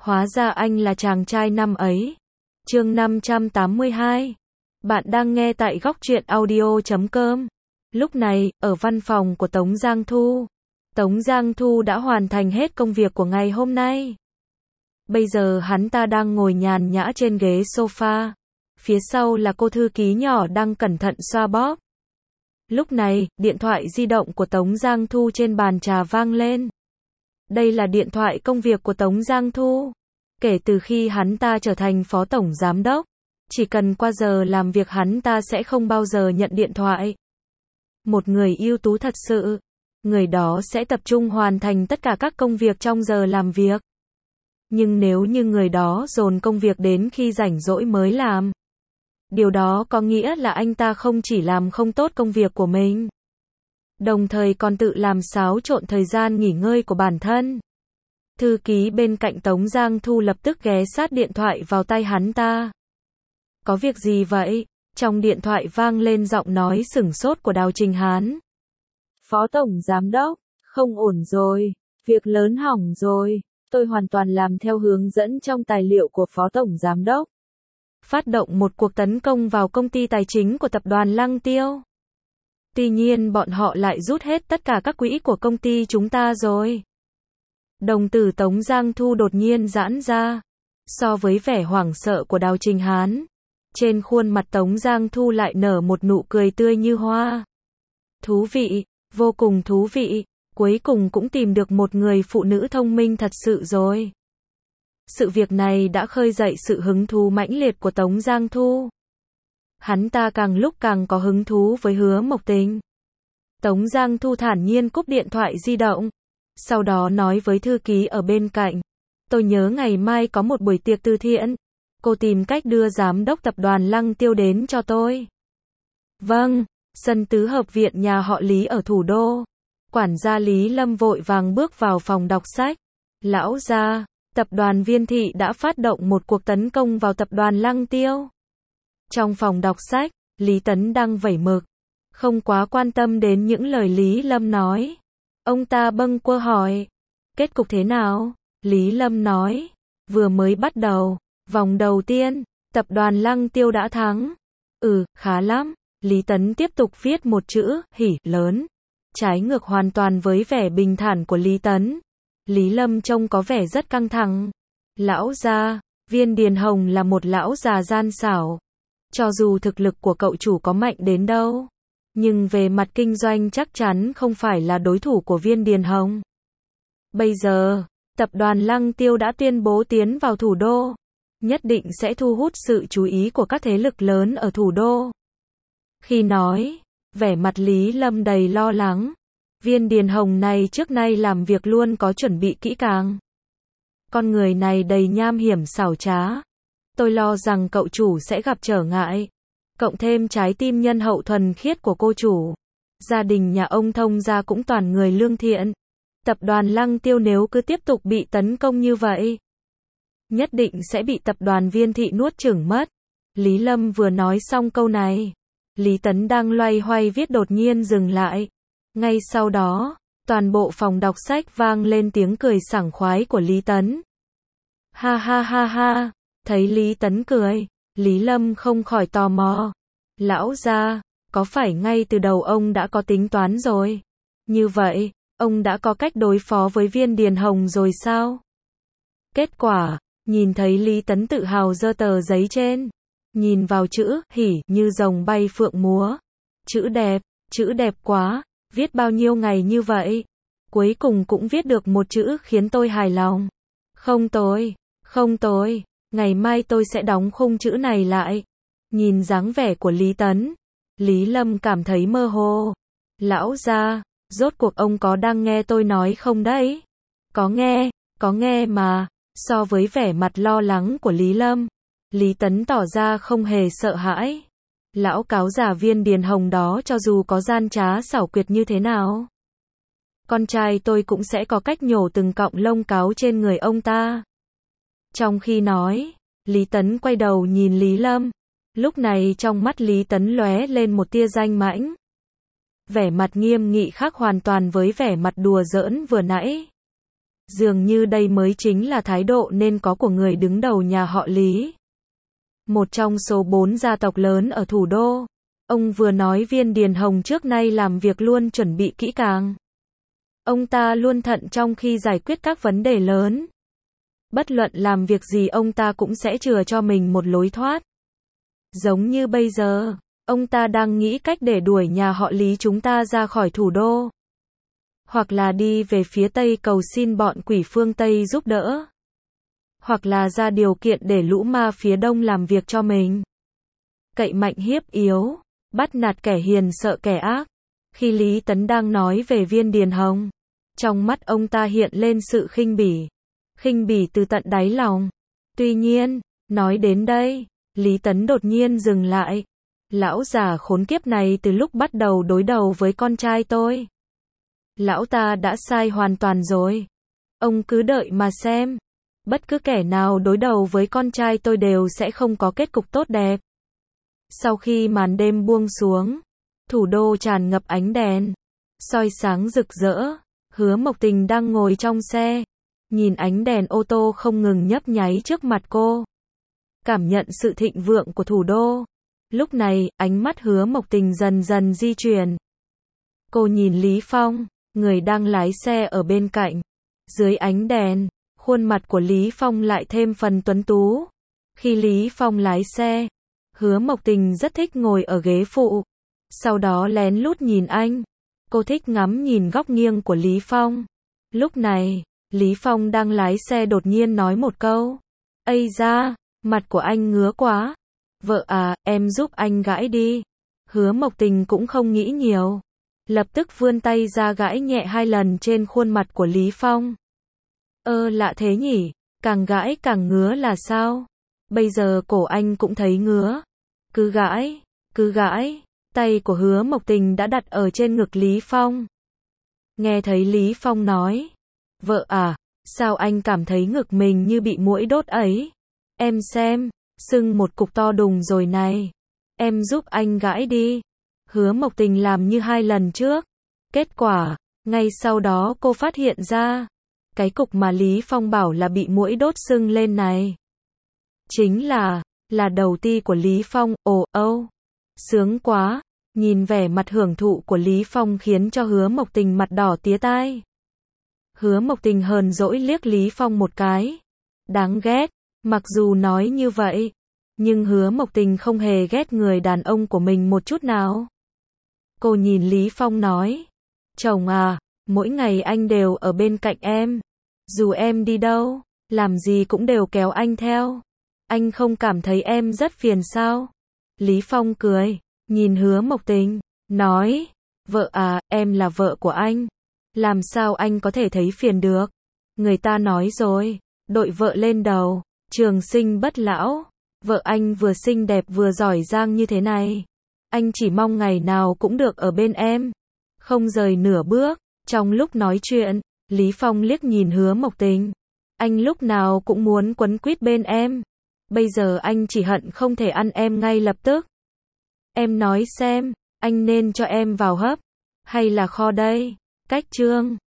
Hóa ra anh là chàng trai năm ấy. Chương 582. Bạn đang nghe tại góc truyện audio.com. Lúc này, ở văn phòng của Tống Giang Thu, Tống Giang Thu đã hoàn thành hết công việc của ngày hôm nay. Bây giờ hắn ta đang ngồi nhàn nhã trên ghế sofa. Phía sau là cô thư ký nhỏ đang cẩn thận xoa bóp. Lúc này, điện thoại di động của Tống Giang Thu trên bàn trà vang lên. Đây là điện thoại công việc của Tống Giang Thu. Kể từ khi hắn ta trở thành phó tổng giám đốc, chỉ cần qua giờ làm việc hắn ta sẽ không bao giờ nhận điện thoại. Một người ưu tú thật sự, người đó sẽ tập trung hoàn thành tất cả các công việc trong giờ làm việc. Nhưng nếu như người đó dồn công việc đến khi rảnh rỗi mới làm, điều đó có nghĩa là anh ta không chỉ làm không tốt công việc của mình, đồng thời còn tự làm xáo trộn thời gian nghỉ ngơi của bản thân. Thư ký bên cạnh Tống Giang Thu lập tức ghé sát điện thoại vào tay hắn ta. Có việc gì vậy? Trong điện thoại vang lên giọng nói sửng sốt của Đào Trình Hán. Phó tổng giám đốc, không ổn rồi, việc lớn hỏng rồi, tôi hoàn toàn làm theo hướng dẫn trong tài liệu của phó tổng giám đốc. Phát động một cuộc tấn công vào công ty tài chính của tập đoàn Lăng Tiêu. Tuy nhiên bọn họ lại rút hết tất cả các quỹ của công ty chúng ta rồi. Đồng tử Tống Giang Thu đột nhiên giãn ra. So với vẻ hoảng sợ của Đào Trình Hán, trên khuôn mặt Tống Giang Thu lại nở một nụ cười tươi như hoa. Thú vị, vô cùng thú vị, cuối cùng cũng tìm được một người phụ nữ thông minh thật sự rồi. Sự việc này đã khơi dậy sự hứng thú mãnh liệt của Tống Giang Thu. Hắn ta càng lúc càng có hứng thú với Hứa Mộc Tình. Tống Giang Thu thản nhiên cúp điện thoại di động. Sau đó nói với thư ký ở bên cạnh. Tôi nhớ ngày mai có một buổi tiệc từ thiện. Cô tìm cách đưa giám đốc tập đoàn Lăng Tiêu đến cho tôi. Vâng, sân tứ hợp viện nhà họ Lý ở thủ đô. Quản gia Lý Lâm vội vàng bước vào phòng đọc sách. Lão gia, tập đoàn Viên Thị đã phát động một cuộc tấn công vào tập đoàn Lăng Tiêu. Trong phòng đọc sách, Lý Tấn đang vẩy mực, không quá quan tâm đến những lời Lý Lâm nói. Ông ta bâng quơ hỏi, kết cục thế nào? Lý Lâm nói, vừa mới bắt đầu, vòng đầu tiên, tập đoàn Lăng Tiêu đã thắng. Khá lắm. Lý Tấn tiếp tục viết một chữ, hỉ, lớn. Trái ngược hoàn toàn với vẻ bình thản của Lý Tấn. Lý Lâm trông có vẻ rất căng thẳng. Lão gia, Viên Điền Hồng là một lão già gian xảo. Cho dù thực lực của cậu chủ có mạnh đến đâu, nhưng về mặt kinh doanh chắc chắn không phải là đối thủ của Viên Điền Hồng. Bây giờ, tập đoàn Lăng Tiêu đã tuyên bố tiến vào thủ đô, nhất định sẽ thu hút sự chú ý của các thế lực lớn ở thủ đô. Khi nói, vẻ mặt Lý Lâm đầy lo lắng. Viên Điền Hồng này trước nay làm việc luôn có chuẩn bị kỹ càng. Con người này đầy nham hiểm xảo trá. Tôi lo rằng cậu chủ sẽ gặp trở ngại. Cộng thêm trái tim nhân hậu thuần khiết của cô chủ. Gia đình nhà ông Thông gia cũng toàn người lương thiện. Tập đoàn Lăng Tiêu nếu cứ tiếp tục bị tấn công như vậy, nhất định sẽ bị tập đoàn Viên Thị nuốt chửng mất. Lý Lâm vừa nói xong câu này, Lý Tấn đang loay hoay viết đột nhiên dừng lại. Ngay sau đó, toàn bộ phòng đọc sách vang lên tiếng cười sảng khoái của Lý Tấn. Ha ha ha ha, thấy Lý Tấn cười, Lý Lâm không khỏi tò mò. Lão gia, có phải ngay từ đầu ông đã có tính toán rồi? Như vậy, ông đã có cách đối phó với Viên Điền Hồng rồi sao? Kết quả, nhìn thấy Lý Tấn tự hào giơ tờ giấy trên. Nhìn vào chữ, hỉ, như rồng bay phượng múa. Chữ đẹp quá. Viết bao nhiêu ngày như vậy, cuối cùng cũng viết được một chữ khiến tôi hài lòng. Không tồi, ngày mai tôi sẽ đóng khung chữ này lại. Nhìn dáng vẻ của Lý Tấn, Lý Lâm cảm thấy mơ hồ. Lão gia, rốt cuộc ông có đang nghe tôi nói không đấy? Có nghe mà. So với vẻ mặt lo lắng của Lý Lâm, Lý Tấn tỏ ra không hề sợ hãi. Lão cáo già Viên Điền Hồng đó cho dù có gian trá xảo quyệt như thế nào, con trai tôi cũng sẽ có cách nhổ từng cọng lông cáo trên người ông ta. Trong khi nói, Lý Tấn quay đầu nhìn Lý Lâm. Lúc này trong mắt Lý Tấn lóe lên một tia danh mãnh. Vẻ mặt nghiêm nghị khác hoàn toàn với vẻ mặt đùa giỡn vừa nãy. Dường như đây mới chính là thái độ nên có của người đứng đầu nhà họ Lý. Một trong số 4 gia tộc lớn ở thủ đô. Ông vừa nói Viên Điền Hồng trước nay làm việc luôn chuẩn bị kỹ càng. Ông ta luôn thận trọng khi giải quyết các vấn đề lớn. Bất luận làm việc gì ông ta cũng sẽ chừa cho mình một lối thoát. Giống như bây giờ, ông ta đang nghĩ cách để đuổi nhà họ Lý chúng ta ra khỏi thủ đô. Hoặc là đi về phía Tây cầu xin bọn quỷ phương Tây giúp đỡ. Hoặc là ra điều kiện để lũ ma phía Đông làm việc cho mình. Cậy mạnh hiếp yếu, bắt nạt kẻ hiền sợ kẻ ác. Khi Lý Tấn đang nói về Viên Điền Hồng, trong mắt ông ta hiện lên sự khinh bỉ. Khinh bỉ từ tận đáy lòng. Tuy nhiên, nói đến đây, Lý Tấn đột nhiên dừng lại. Lão già khốn kiếp này từ lúc bắt đầu đối đầu với con trai tôi. Lão ta đã sai hoàn toàn rồi. Ông cứ đợi mà xem. Bất cứ kẻ nào đối đầu với con trai tôi đều sẽ không có kết cục tốt đẹp. Sau khi màn đêm buông xuống, thủ đô tràn ngập ánh đèn, soi sáng rực rỡ. Hứa Mộc Tình đang ngồi trong xe, nhìn ánh đèn ô tô không ngừng nhấp nháy trước mặt cô. Cảm nhận sự thịnh vượng của thủ đô. Lúc này, ánh mắt Hứa Mộc Tình dần dần di chuyển. Cô nhìn Lý Phong, người đang lái xe ở bên cạnh. Dưới ánh đèn, khuôn mặt của Lý Phong lại thêm phần tuấn tú. Khi Lý Phong lái xe, Hứa Mộc Tình rất thích ngồi ở ghế phụ. Sau đó lén lút nhìn anh. Cô thích ngắm nhìn góc nghiêng của Lý Phong. Lúc này, Lý Phong đang lái xe đột nhiên nói một câu. Ây da, mặt của anh ngứa quá. Vợ à, em giúp anh gãi đi. Hứa Mộc Tình cũng không nghĩ nhiều. Lập tức vươn tay ra gãi nhẹ 2 lần trên khuôn mặt của Lý Phong. Lạ thế nhỉ, càng gãi càng ngứa là sao? Bây giờ cổ anh cũng thấy ngứa. Cứ gãi. Tay của Hứa Mộc Tình đã đặt ở trên ngực Lý Phong. Nghe thấy Lý Phong nói. Vợ à, sao anh cảm thấy ngực mình như bị muỗi đốt ấy? Em xem, sưng một cục to đùng rồi này. Em giúp anh gãi đi. Hứa Mộc Tình làm như 2 lần trước. Kết quả, ngay sau đó cô phát hiện ra. Cái cục mà Lý Phong bảo là bị muỗi đốt sưng lên này. Chính là đầu ti của Lý Phong. Sướng quá. Nhìn vẻ mặt hưởng thụ của Lý Phong khiến cho Hứa Mộc Tình mặt đỏ tía tai. Hứa Mộc Tình hờn dỗi liếc Lý Phong một cái. Đáng ghét. Mặc dù nói như vậy, nhưng Hứa Mộc Tình không hề ghét người đàn ông của mình một chút nào. Cô nhìn Lý Phong nói. Chồng à, mỗi ngày anh đều ở bên cạnh em. Dù em đi đâu, làm gì cũng đều kéo anh theo. Anh không cảm thấy em rất phiền sao? Lý Phong cười, nhìn Hứa Mộc Tình, nói. Vợ à, em là vợ của anh. Làm sao anh có thể thấy phiền được? Người ta nói rồi, đội vợ lên đầu, trường sinh bất lão. Vợ anh vừa xinh đẹp vừa giỏi giang như thế này. Anh chỉ mong ngày nào cũng được ở bên em. Không rời nửa bước. Trong lúc nói chuyện, Lý Phong liếc nhìn Hứa Mộc Tình. Anh lúc nào cũng muốn quấn quýt bên em. Bây giờ anh chỉ hận không thể ăn em ngay lập tức. Em nói xem, anh nên cho em vào hấp, hay là kho đây? Cách chương